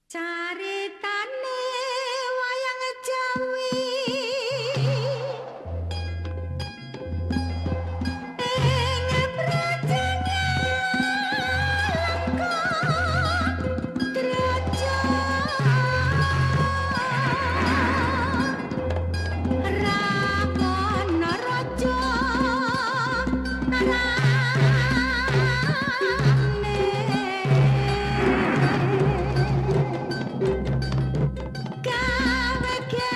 Caritane wayang Jawi ing Brajangan Draja Rakana Raja gawe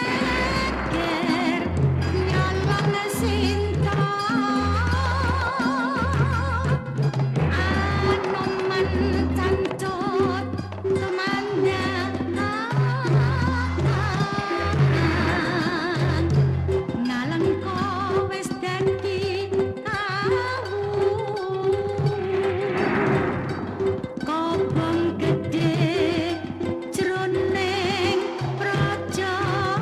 geger nyolong sinta anoman cantut kemandangan nalengka wis dadi awu kobong gedhe jroning praja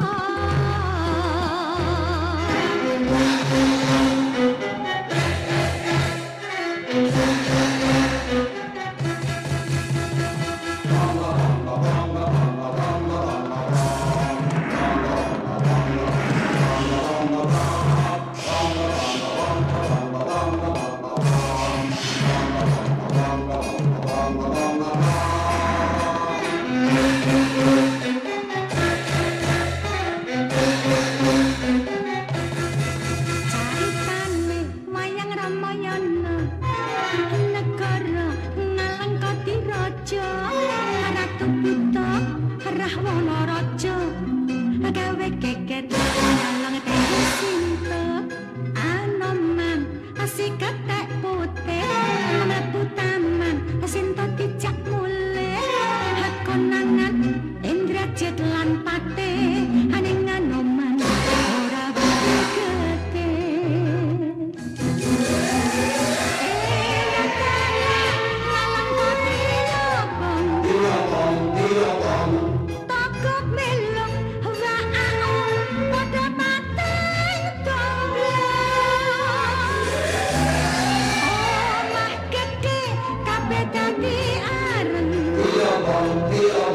caritane wayang Ramayana negara ngalengkati raja ratu buta Rahwana raja gawe geger nyolong tenggo sinta anoman asikat tek putih mlebu taman sinta dijak mulih konangan Indrajit lan Patih aning anoman ora gede Takut melong wa'aon padha mateng tomblang omah gedhe kabeh dadi areng